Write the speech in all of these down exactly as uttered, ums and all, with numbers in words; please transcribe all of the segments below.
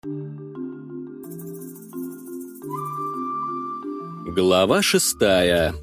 Глава шестая.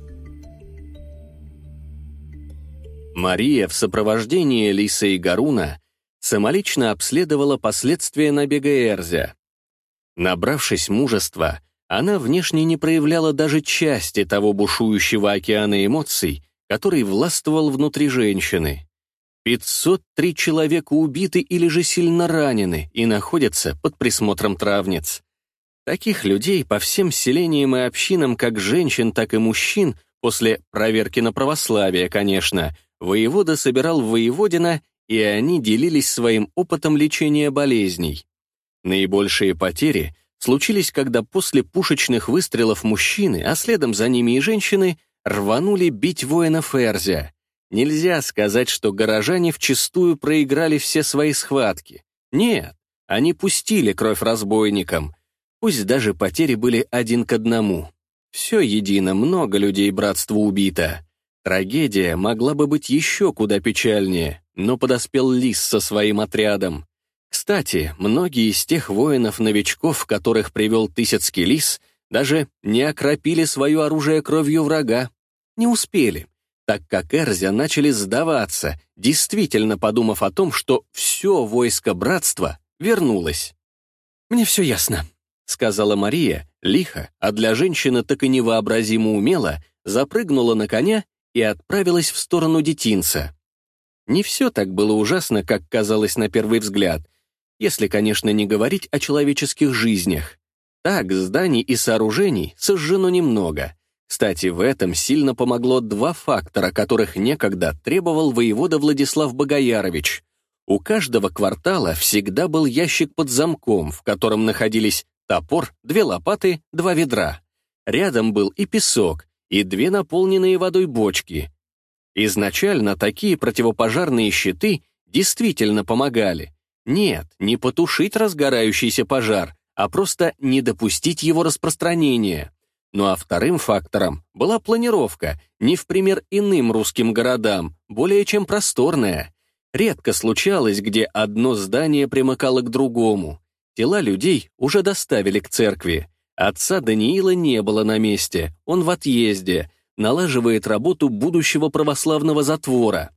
Мария в сопровождении Лиса и Гаруна самолично обследовала последствия набега Эрзя. Набравшись мужества, она внешне не проявляла даже части того бушующего океана эмоций, который властвовал внутри женщины. пятьсот три человека убиты или же сильно ранены и находятся под присмотром травниц. Таких людей по всем селениям и общинам, как женщин, так и мужчин, после проверки на православие, конечно, воевода собирал в воеводино, и они делились своим опытом лечения болезней. Наибольшие потери случились, когда после пушечных выстрелов мужчины, а следом за ними и женщины, рванули бить воинов Эрзя. Нельзя сказать, что горожане вчистую проиграли все свои схватки. Нет, они пустили кровь разбойникам. Пусть даже потери были один к одному. Все едино, много людей братства убито. Трагедия могла бы быть еще куда печальнее, но подоспел Лис со своим отрядом. Кстати, многие из тех воинов-новичков, которых привел Тысяцкий Лис, даже не окропили свое оружие кровью врага. Не успели, так как Эрзя начали сдаваться, действительно подумав о том, что все войско братства вернулось. «Мне все ясно», — сказала Мария, лихо, а для женщины так и невообразимо умело, запрыгнула на коня и отправилась в сторону детинца. Не все так было ужасно, как казалось на первый взгляд, если, конечно, не говорить о человеческих жизнях. Так, зданий и сооружений сожжено немного. Кстати, в этом сильно помогло два фактора, которых некогда требовал воевода Владислав Богоярович. У каждого квартала всегда был ящик под замком, в котором находились топор, две лопаты, два ведра. Рядом был и песок, и две наполненные водой бочки. Изначально такие противопожарные щиты действительно помогали. Нет, не потушить разгорающийся пожар, а просто не допустить его распространения. Ну а вторым фактором была планировка, не в пример иным русским городам, более чем просторная. Редко случалось, где одно здание примыкало к другому. Тела людей уже доставили к церкви. Отца Даниила не было на месте, он в отъезде, налаживает работу будущего православного затвора.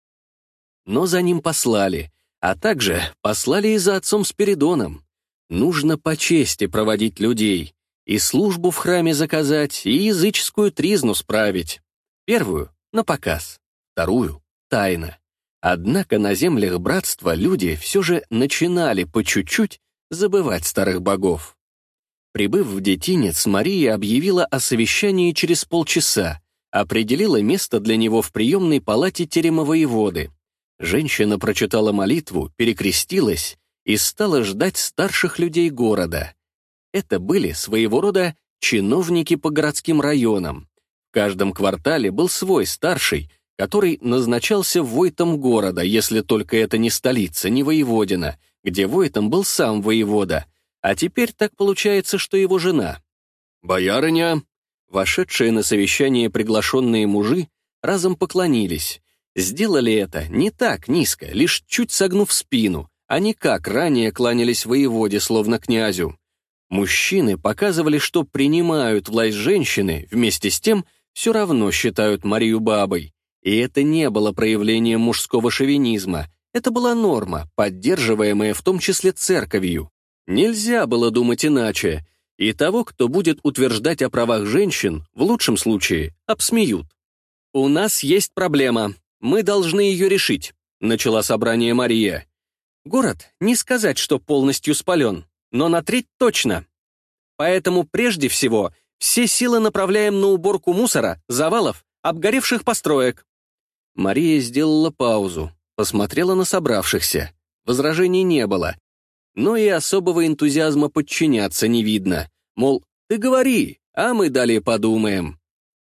Но за ним послали, а также послали и за отцом Спиридоном. Нужно по чести проводить людей, и службу в храме заказать, и языческую тризну справить. Первую — на показ, вторую — тайно. Однако на землях братства люди все же начинали по чуть-чуть забывать старых богов. Прибыв в детинец, Мария объявила о совещании через полчаса, определила место для него в приемной палате терема воеводы. Женщина прочитала молитву, перекрестилась и стала ждать старших людей города. Это были своего рода чиновники по городским районам. В каждом квартале был свой старший, который назначался войтом города, если только это не столица, не воеводина, где войтом был сам воевода, а теперь так получается, что его жена. «Боярыня!» Вошедшие на совещание приглашенные мужи разом поклонились. Сделали это не так низко, лишь чуть согнув спину, а не как ранее кланялись воеводе, словно князю. Мужчины показывали, что принимают власть женщины, вместе с тем все равно считают Марию бабой. И это не было проявлением мужского шовинизма, это была норма, поддерживаемая в том числе церковью. Нельзя было думать иначе, и того, кто будет утверждать о правах женщин, в лучшем случае обсмеют. «У нас есть проблема, мы должны ее решить», — начала собрание Мария. «Город, не сказать, что полностью спален, но на треть точно. Поэтому прежде всего все силы направляем на уборку мусора, завалов, обгоревших построек». Мария сделала паузу, посмотрела на собравшихся. Возражений не было, но и особого энтузиазма подчиняться не видно. Мол, ты говори, а мы далее подумаем.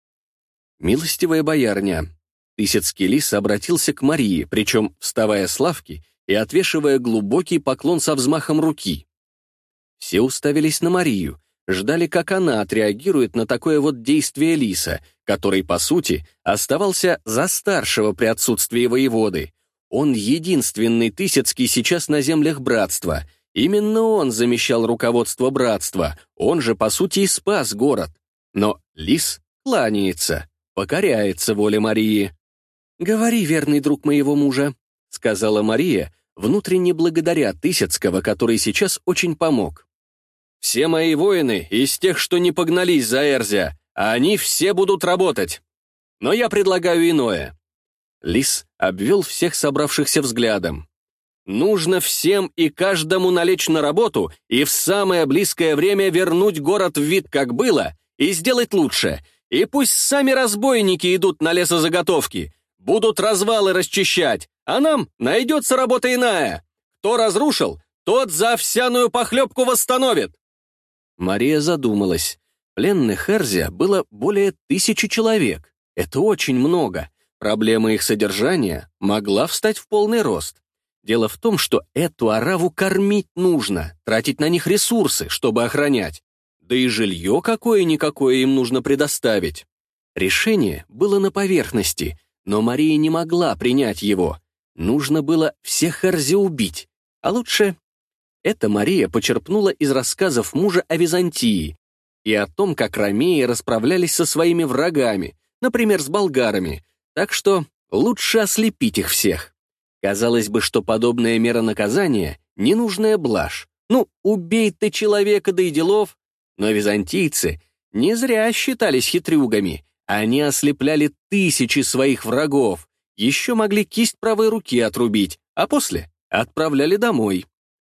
«Милостивая боярня», Тысяцкий Лис обратился к Марии, причем вставая с лавки и отвешивая глубокий поклон со взмахом руки. Все уставились на Марию, ждали, как она отреагирует на такое вот действие Лиса, который, по сути, оставался за старшего при отсутствии воеводы. Он единственный Тысяцкий сейчас на землях братства, Именно он замещал руководство братства, он же, по сути, и спас город. Но лис кланяется, покоряется воле Марии. «Говори, верный друг моего мужа», — сказала Мария, внутренне благодаря Тысяцкого, который сейчас очень помог. «Все мои воины из тех, что не погнались за Эрзя, а они все будут работать. Но я предлагаю иное». Лис обвел всех собравшихся взглядом. «Нужно всем и каждому налечь на работу и в самое близкое время вернуть город в вид, как было, и сделать лучше. И пусть сами разбойники идут на лесозаготовки, будут развалы расчищать, а нам найдется работа иная. Кто разрушил, тот за овсяную похлебку восстановит». Мария задумалась. Пленных Эрзя было более тысячи человек. Это очень много. Проблема их содержания могла встать в полный рост. Дело в том, что эту ораву кормить нужно, тратить на них ресурсы, чтобы охранять. Да и жилье какое-никакое им нужно предоставить. Решение было на поверхности, но Мария не могла принять его. Нужно было всех Эрзя убить, а лучше... Это Мария почерпнула из рассказов мужа о Византии и о том, как ромеи расправлялись со своими врагами, например, с болгарами, так что лучше ослепить их всех. Казалось бы, что подобная мера наказания — ненужная блажь. Ну, убей ты человека, да и делов. Но византийцы не зря считались хитрюгами. Они ослепляли тысячи своих врагов, еще могли кисть правой руки отрубить, а после отправляли домой.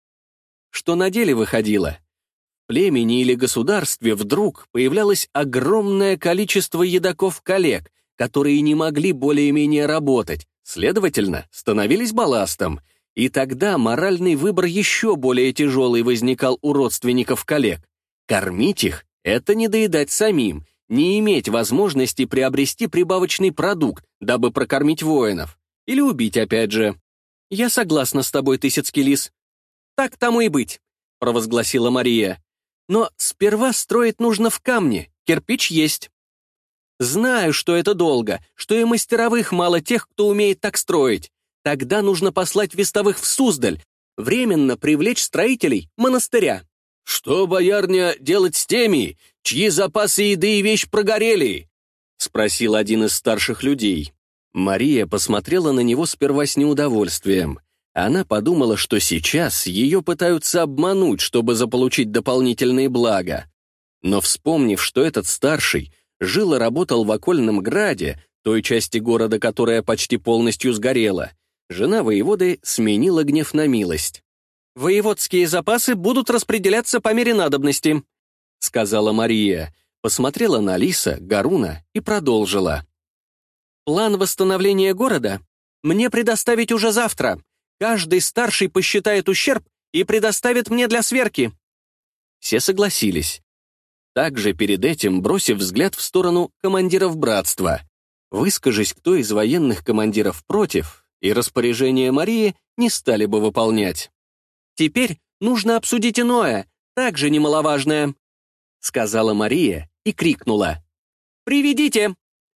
Что на деле выходило? В племени или государстве вдруг появлялось огромное количество едоков-коллег, которые не могли более-менее работать, следовательно, становились балластом, и тогда моральный выбор еще более тяжелый возникал у родственников коллег. Кормить их — это не доедать самим, не иметь возможности приобрести прибавочный продукт, дабы прокормить воинов. Или убить опять же. «Я согласна с тобой, Тысяцкий лис. Так тому и быть», — провозгласила Мария. «Но сперва строить нужно в камне, кирпич есть. Знаю, что это долго, что и мастеровых мало тех, кто умеет так строить. Тогда нужно послать вестовых в Суздаль, временно привлечь строителей монастыря». «Что, боярня, делать с теми, чьи запасы еды и вещь прогорели?» — спросил один из старших людей. Мария посмотрела на него сперва с неудовольствием. Она подумала, что сейчас ее пытаются обмануть, чтобы заполучить дополнительные блага. Но вспомнив, что этот старший жил и работал в Окольном граде, той части города, которая почти полностью сгорела, жена воеводы сменила гнев на милость. «Воеводские запасы будут распределяться по мере надобности», — сказала Мария, посмотрела на Лиса, Гаруна и продолжила. «План восстановления города мне предоставить уже завтра. Каждый старший посчитает ущерб и предоставит мне для сверки». Все согласились. Также перед этим бросив взгляд в сторону командиров братства. Выскажись, кто из военных командиров против, и распоряжение Марии не стали бы выполнять. «Теперь нужно обсудить иное, также немаловажное», — сказала Мария и крикнула. «Приведите!»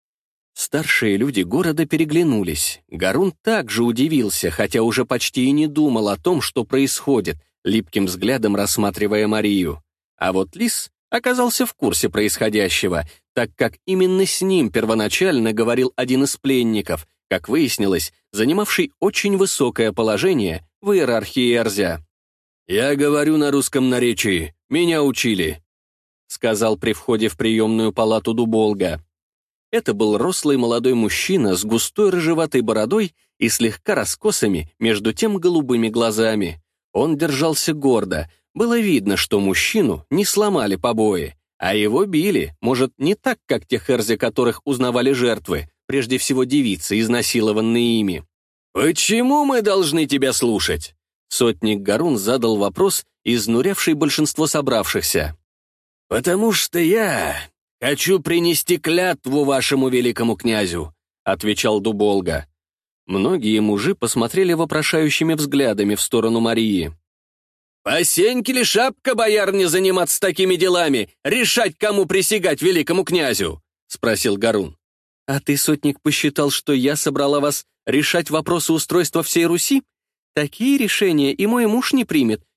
Старшие люди города переглянулись. Гарун также удивился, хотя уже почти и не думал о том, что происходит, липким взглядом рассматривая Марию. А вот Лис оказался в курсе происходящего, так как именно с ним первоначально говорил один из пленников, как выяснилось, занимавший очень высокое положение в иерархии Эрзя. «Я говорю на русском наречии, меня учили», — сказал при входе в приемную палату Дуболга. Это был рослый молодой мужчина с густой рыжеватой бородой и слегка раскосыми, между тем голубыми глазами. Он держался гордо, было видно, что мужчину не сломали побои, а его били, может, не так, как тех Эрзя, которых узнавали жертвы, прежде всего девицы, изнасилованные ими. «Почему мы должны тебя слушать?» Сотник Гарун задал вопрос, изнурявший большинство собравшихся. «Потому что я хочу принести клятву вашему великому князю», — отвечал Дуболга. Многие мужи посмотрели вопрошающими взглядами в сторону Марии. «По сеньке ли шапка, боярня, заниматься такими делами, решать, кому присягать великому князю?» — спросил Гарун. «А ты, сотник, посчитал, что я собрала вас решать вопросы устройства всей Руси? Такие решения и мой муж не примет,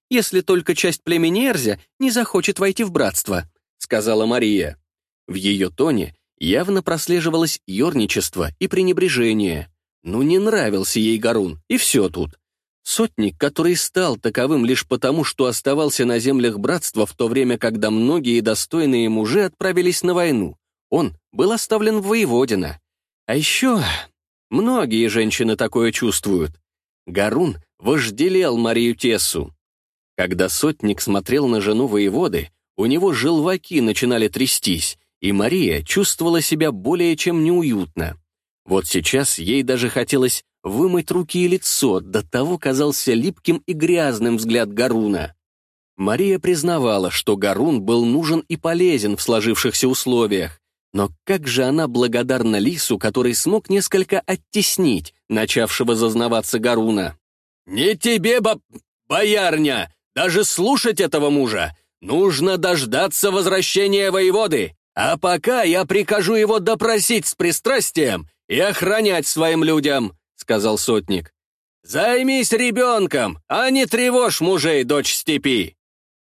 если только часть племени Эрзя не захочет войти в братство», — сказала Мария. В ее тоне явно прослеживалось ерничество и пренебрежение. Ну, не нравился ей Гарун, и все тут. Сотник, который стал таковым лишь потому, что оставался на землях братства в то время, когда многие достойные мужи отправились на войну. Он был оставлен в воеводина. А еще многие женщины такое чувствуют. Гарун вожделел Марию Тессу. Когда сотник смотрел на жену воеводы, у него желваки начинали трястись, и Мария чувствовала себя более чем неуютно. Вот сейчас ей даже хотелось вымыть руки и лицо, до того казался липким и грязным взгляд Гаруна. Мария признавала, что Гарун был нужен и полезен в сложившихся условиях, но как же она благодарна Лису, который смог несколько оттеснить начавшего зазнаваться Гаруна. «Не тебе, бо... боярня, даже слушать этого мужа! Нужно дождаться возвращения воеводы, а пока я прикажу его допросить с пристрастием и охранять своим людям», — сказал сотник. «Займись ребенком, а не тревожь мужей, дочь степи».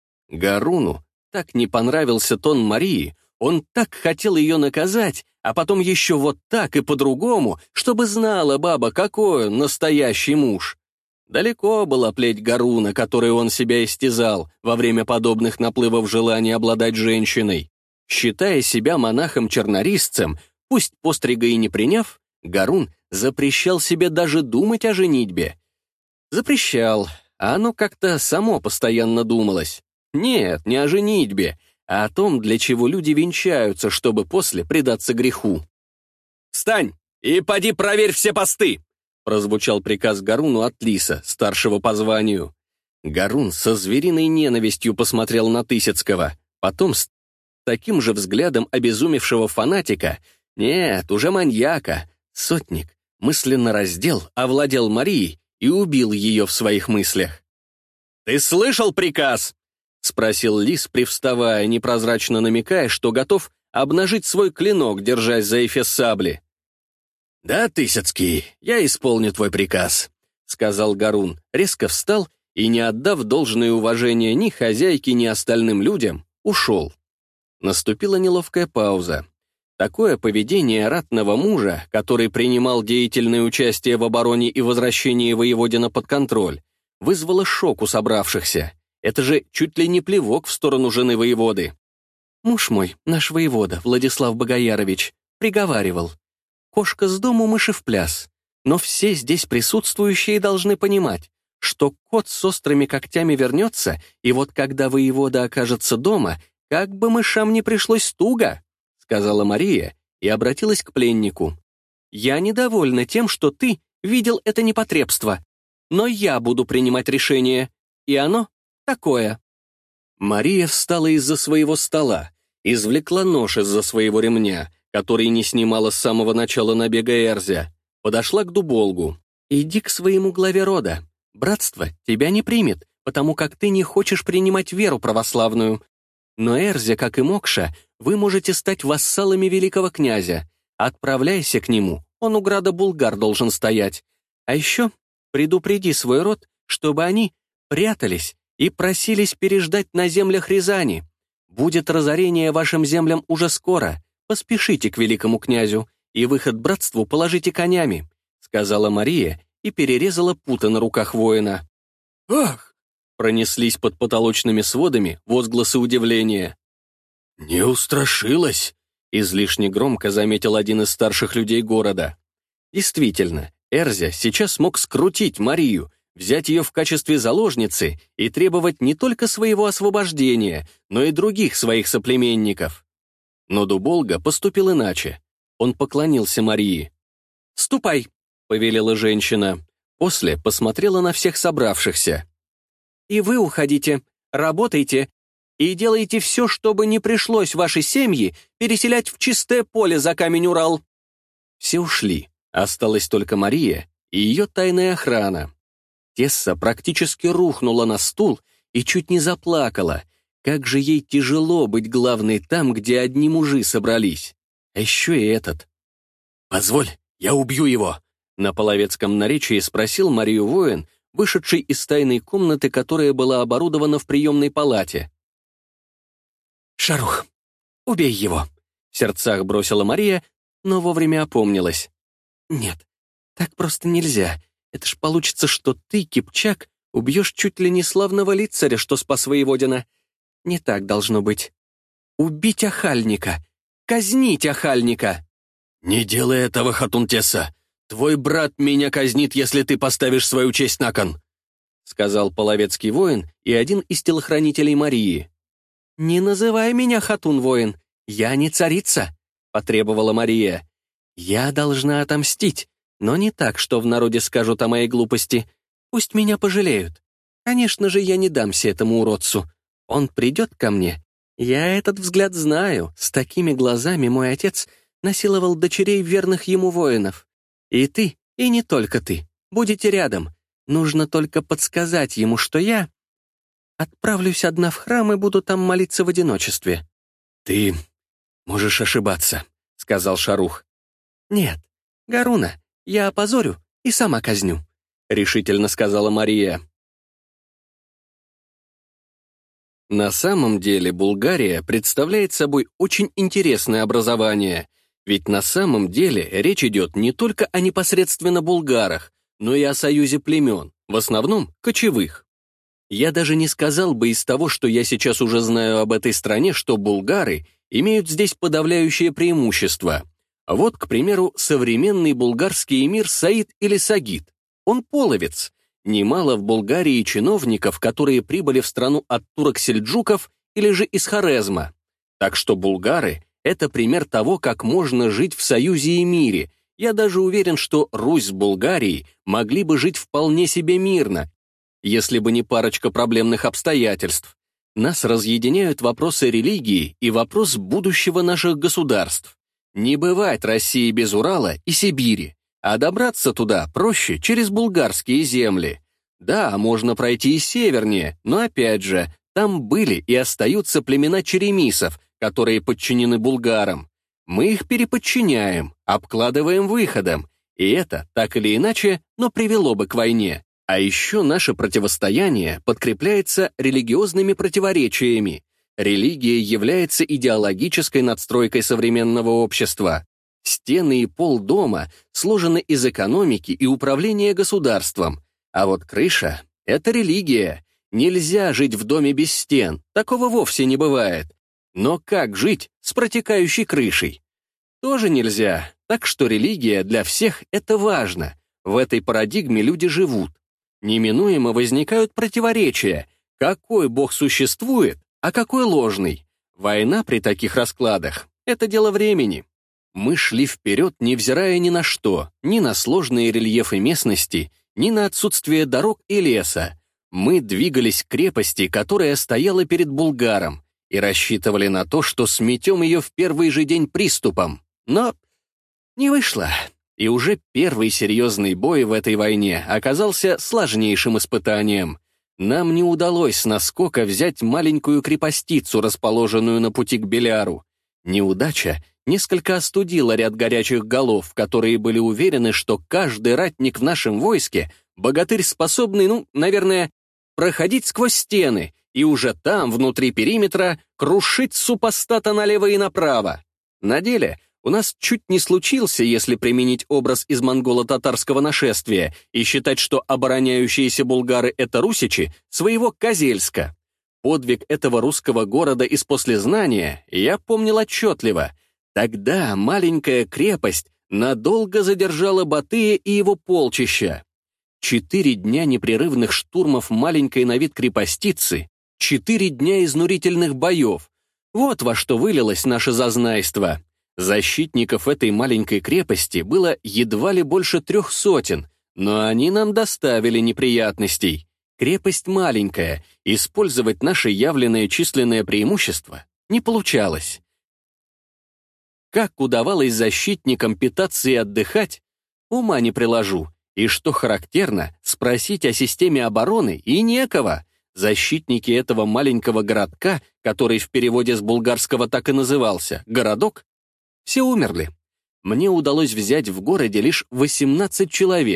Гаруну так не понравился тон Марии, он так хотел ее наказать, а потом еще вот так и по-другому, чтобы знала баба, какой он настоящий муж. Далеко была плеть Гаруна, которой он себя истязал во время подобных наплывов желания обладать женщиной. Считая себя монахом-чернорисцем, пусть пострига и не приняв, Гарун запрещал себе даже думать о женитьбе. Запрещал, а оно как-то само постоянно думалось. Нет, не о женитьбе, а о том, для чего люди венчаются, чтобы после предаться греху. «Встань и поди проверь все посты!» прозвучал приказ Гаруну от Лиса, старшего по званию. Гарун со звериной ненавистью посмотрел на Тысяцкого, потом с таким же взглядом обезумевшего фанатика, нет, уже маньяка, сотник, мысленно раздел, овладел Марией и убил ее в своих мыслях. «Ты слышал приказ?» — спросил Лис, привставая, непрозрачно намекая, что готов обнажить свой клинок, держась за эфес сабли. «Да, Тысяцкий, я исполню твой приказ», — сказал Гарун, резко встал и, не отдав должное уважение ни хозяйке, ни остальным людям, ушел. Наступила неловкая пауза. Такое поведение ратного мужа, который принимал деятельное участие в обороне и возвращении воеводина под контроль, вызвало шок у собравшихся. Это же чуть ли не плевок в сторону жены воеводы. «Муж мой, наш воевода, Владислав Богоярович, приговаривал. Кошка с дому, мыши в пляс. Но все здесь присутствующие должны понимать, что кот с острыми когтями вернется, и вот когда воевода окажется дома, как бы мышам не пришлось туго», — сказала Мария и обратилась к пленнику. «Я недовольна тем, что ты видел это непотребство, но я буду принимать решение, и оно такое». Мария встала из-за своего стола, извлекла нож из-за своего ремня, который не снимала с самого начала набега Эрзя, подошла к Дуболгу. «Иди к своему главе рода. Братство тебя не примет, потому как ты не хочешь принимать веру православную. Но Эрзя, как и Мокша, вы можете стать вассалами великого князя. Отправляйся к нему, он у града Булгар должен стоять. А еще предупреди свой род, чтобы они прятались и просились переждать на землях Рязани. Будет разорение вашим землям уже скоро. Поспешите к великому князю, и выход братству положите конями», — сказала Мария и перерезала путы на руках воина. «Ах!» — пронеслись под потолочными сводами возгласы удивления. «Не устрашилась?» — излишне громко заметил один из старших людей города. Действительно, Эрзя сейчас мог скрутить Марию, взять ее в качестве заложницы и требовать не только своего освобождения, но и других своих соплеменников. Но Дуболга поступил иначе. Он поклонился Марии. «Ступай», — повелела женщина. После посмотрела на всех собравшихся. «И вы уходите, работайте и делайте все, чтобы не пришлось вашей семьи переселять в чистое поле за камень-Урал». Все ушли. Осталась только Мария и ее тайная охрана. Тесса практически рухнула на стул и чуть не заплакала. Как же ей тяжело быть главной там, где одни мужи собрались. А еще и этот. «Позволь, я убью его», — на половецком наречии спросил Марию воин, вышедший из тайной комнаты, которая была оборудована в приемной палате. «Шарух, убей его!» — в сердцах бросила Мария, но вовремя опомнилась. «Нет, так просто нельзя. Это ж получится, что ты, Кипчак, убьешь чуть ли не славного лицаря, что спас воеводина. Не так должно быть. Убить охальника! Казнить охальника!» «Не делай этого, Хатунтеса! Твой брат меня казнит, если ты поставишь свою честь на кон!» — сказал половецкий воин и один из телохранителей Марии. «Не называй меня Хатун-воин, я не царица», — потребовала Мария. «Я должна отомстить, но не так, что в народе скажут о моей глупости. Пусть меня пожалеют. Конечно же, я не дамся этому уродцу. Он придет ко мне. Я этот взгляд знаю. С такими глазами мой отец насиловал дочерей верных ему воинов. И ты, и не только ты, будете рядом. Нужно только подсказать ему, что я отправлюсь одна в храм и буду там молиться в одиночестве». «Ты можешь ошибаться», — сказал Шарух. «Нет, Гаруна, я опозорю и сама казню», — решительно сказала Мария. На самом деле Булгария представляет собой очень интересное образование, ведь на самом деле речь идет не только о непосредственно булгарах, но и о союзе племен, в основном кочевых. Я даже не сказал бы из того, что я сейчас уже знаю об этой стране, что булгары имеют здесь подавляющее преимущество. Вот, к примеру, современный булгарский эмир Саид или Сагид. Он половец. Немало в Булгарии чиновников, которые прибыли в страну от турок-сельджуков или же из Хорезма. Так что булгары — это пример того, как можно жить в союзе и мире. Я даже уверен, что Русь с Булгарией могли бы жить вполне себе мирно, если бы не парочка проблемных обстоятельств. Нас разъединяют вопросы религии и вопрос будущего наших государств. Не бывает России без Урала и Сибири, а добраться туда проще через булгарские земли. Да, можно пройти и севернее, но опять же, там были и остаются племена черемисов, которые подчинены булгарам. Мы их переподчиняем, обкладываем выходом, и это, так или иначе, но привело бы к войне. А еще наше противостояние подкрепляется религиозными противоречиями. Религия является идеологической надстройкой современного общества. Стены и пол дома сложены из экономики и управления государством. А вот крыша — это религия. Нельзя жить в доме без стен, такого вовсе не бывает. Но как жить с протекающей крышей? Тоже нельзя, так что религия для всех — это важно. В этой парадигме люди живут. Неминуемо возникают противоречия. Какой бог существует, а какой ложный? Война при таких раскладах — это дело времени. Мы шли вперед, невзирая ни на что, ни на сложные рельефы местности, ни на отсутствие дорог и леса. Мы двигались к крепости, которая стояла перед Булгаром, и рассчитывали на то, что сметем ее в первый же день приступом. Но не вышло. И уже первый серьезный бой в этой войне оказался сложнейшим испытанием. Нам не удалось с наскока взять маленькую крепостицу, расположенную на пути к Беляру. Неудача несколько остудила ряд горячих голов, которые были уверены, что каждый ратник в нашем войске — богатырь, способный, ну, наверное, проходить сквозь стены и уже там, внутри периметра, крушить супостата налево и направо. На деле у нас чуть не случился, если применить образ из монголо-татарского нашествия и считать, что обороняющиеся булгары — это русичи, своего Козельска. Подвиг этого русского города из послезнания я помнил отчетливо. Тогда маленькая крепость надолго задержала Батыя и его полчища. Четыре дня непрерывных штурмов маленькой на вид крепостицы, четыре дня изнурительных боев. Вот во что вылилось наше зазнайство. Защитников этой маленькой крепости было едва ли больше трех сотен, но они нам доставили неприятностей. Крепость маленькая, использовать наше явленное численное преимущество не получалось. Как удавалось защитникам питаться и отдыхать, ума не приложу. И что характерно, спросить о системе обороны и некого. Защитники этого маленького городка, который в переводе с булгарского так и назывался, городок, все умерли. Мне удалось взять в городе лишь восемнадцать человек,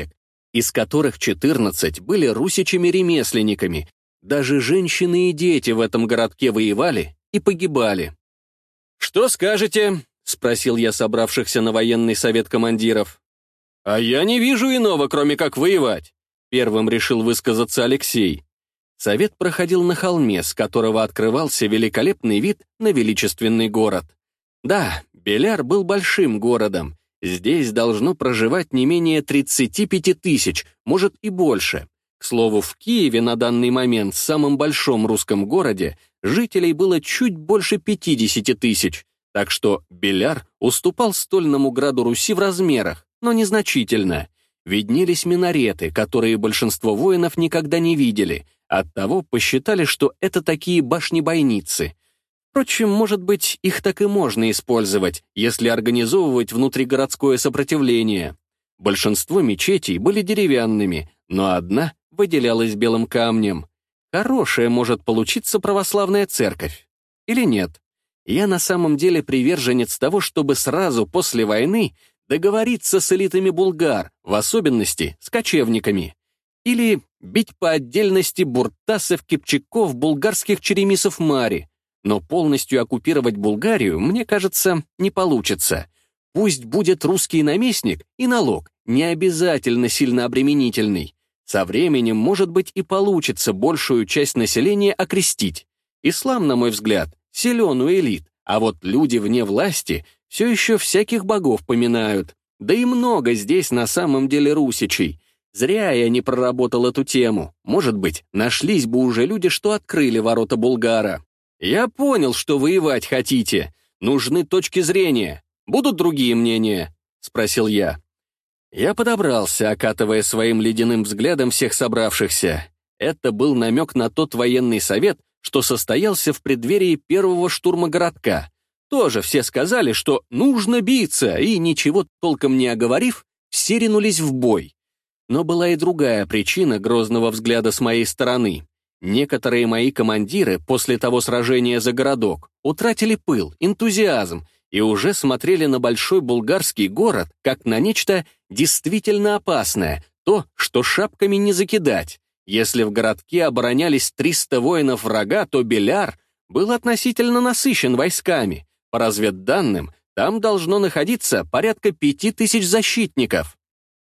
из которых четырнадцать были русичами-ремесленниками. Даже женщины и дети в этом городке воевали и погибали. «Что скажете?» — спросил я собравшихся на военный совет командиров. «А я не вижу иного, кроме как воевать», — первым решил высказаться Алексей. Совет проходил на холме, с которого открывался великолепный вид на величественный город. Да, Беляр был большим городом. Здесь должно проживать не менее тридцати пяти тысяч, может и больше. К слову, в Киеве на данный момент, в самом большом русском городе, жителей было чуть больше пятидесяти тысяч, так что Беляр уступал стольному граду Руси в размерах, но незначительно. Виднелись минареты, которые большинство воинов никогда не видели, оттого посчитали, что это такие башни-бойницы. Впрочем, может быть, их так и можно использовать, если организовывать внутригородское сопротивление. Большинство мечетей были деревянными, но одна выделялась белым камнем. Хорошая может получиться православная церковь. Или нет? Я на самом деле приверженец того, чтобы сразу после войны договориться с элитами булгар, в особенности с кочевниками. Или бить по отдельности буртасов, кипчаков, булгарских черемисов Мари. Но полностью оккупировать Булгарию, мне кажется, не получится. Пусть будет русский наместник и налог, не обязательно сильно обременительный. Со временем, может быть, и получится большую часть населения окрестить. Ислам, на мой взгляд, силен у элит, а вот люди вне власти все еще всяких богов поминают. Да и много здесь на самом деле русичей. Зря я не проработал эту тему. Может быть, нашлись бы уже люди, что открыли ворота Булгара. Я понял, что воевать хотите. Нужны точки зрения. Будут другие мнения? Спросил я. Я подобрался, окатывая своим ледяным взглядом всех собравшихся. Это был намек на тот военный совет, что состоялся в преддверии первого штурма городка. Тоже все сказали, что нужно биться, и, ничего толком не оговорив, все ринулись в бой. Но была и другая причина грозного взгляда с моей стороны. Некоторые мои командиры после того сражения за городок утратили пыл, энтузиазм и уже смотрели на большой булгарский город как на нечто действительно опасное, то, что шапками не закидать. Если в городке оборонялись триста воинов врага, то Беляр был относительно насыщен войсками. По разведданным, там должно находиться порядка пяти тысяч защитников.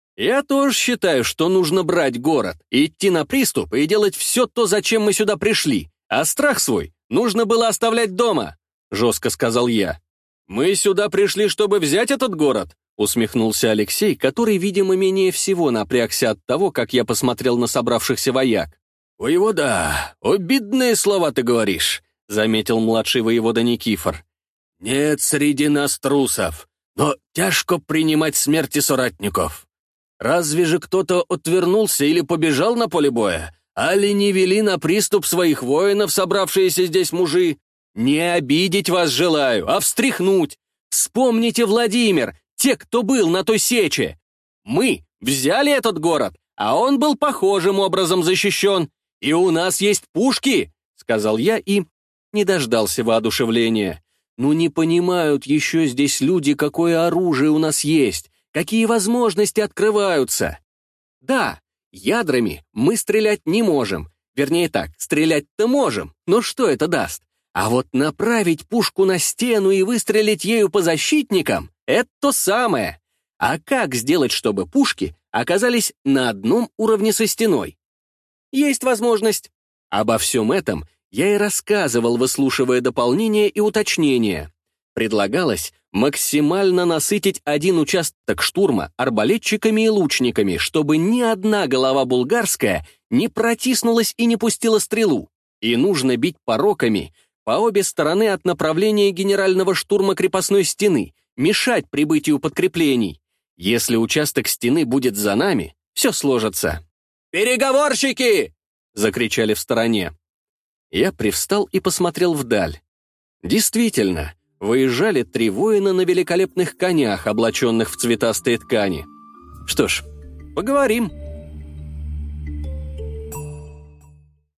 Я тоже считаю, что нужно брать город, идти на приступ и делать все то, зачем мы сюда пришли, а страх свой нужно было оставлять дома, жестко сказал я. Мы сюда пришли, чтобы взять этот город, усмехнулся Алексей, который, видимо, менее всего напрягся от того, как я посмотрел на собравшихся вояк. «Воевода, обидные слова ты говоришь», — заметил младший воевода Никифор. «Нет среди нас трусов, но тяжко принимать смерти соратников. Разве же кто-то отвернулся или побежал на поле боя? Али не вели на приступ своих воинов, собравшиеся здесь мужи? Не обидеть вас желаю, а встряхнуть. Вспомните, Владимир, те, кто был на той сече. Мы взяли этот город, а он был похожим образом защищен. И у нас есть пушки», — сказал я и не дождался воодушевления. «Ну не понимают еще здесь люди, какое оружие у нас есть. Какие возможности открываются? Да, ядрами мы стрелять не можем. Вернее так, стрелять-то можем, но что это даст? А вот направить пушку на стену и выстрелить ею по защитникам — это то самое. А как сделать, чтобы пушки оказались на одном уровне со стеной? Есть возможность. Обо всем этом я и рассказывал, выслушивая дополнения и уточнения. Предлагалось максимально насытить один участок штурма арбалетчиками и лучниками, чтобы ни одна голова булгарская не протиснулась и не пустила стрелу. И нужно бить пороками по обе стороны от направления генерального штурма крепостной стены, мешать прибытию подкреплений. Если участок стены будет за нами, все сложится. «Переговорщики!» — закричали в стороне. Я привстал и посмотрел вдаль. Действительно, выезжали три воина на великолепных конях, облаченных в цветастые ткани. Что ж, поговорим.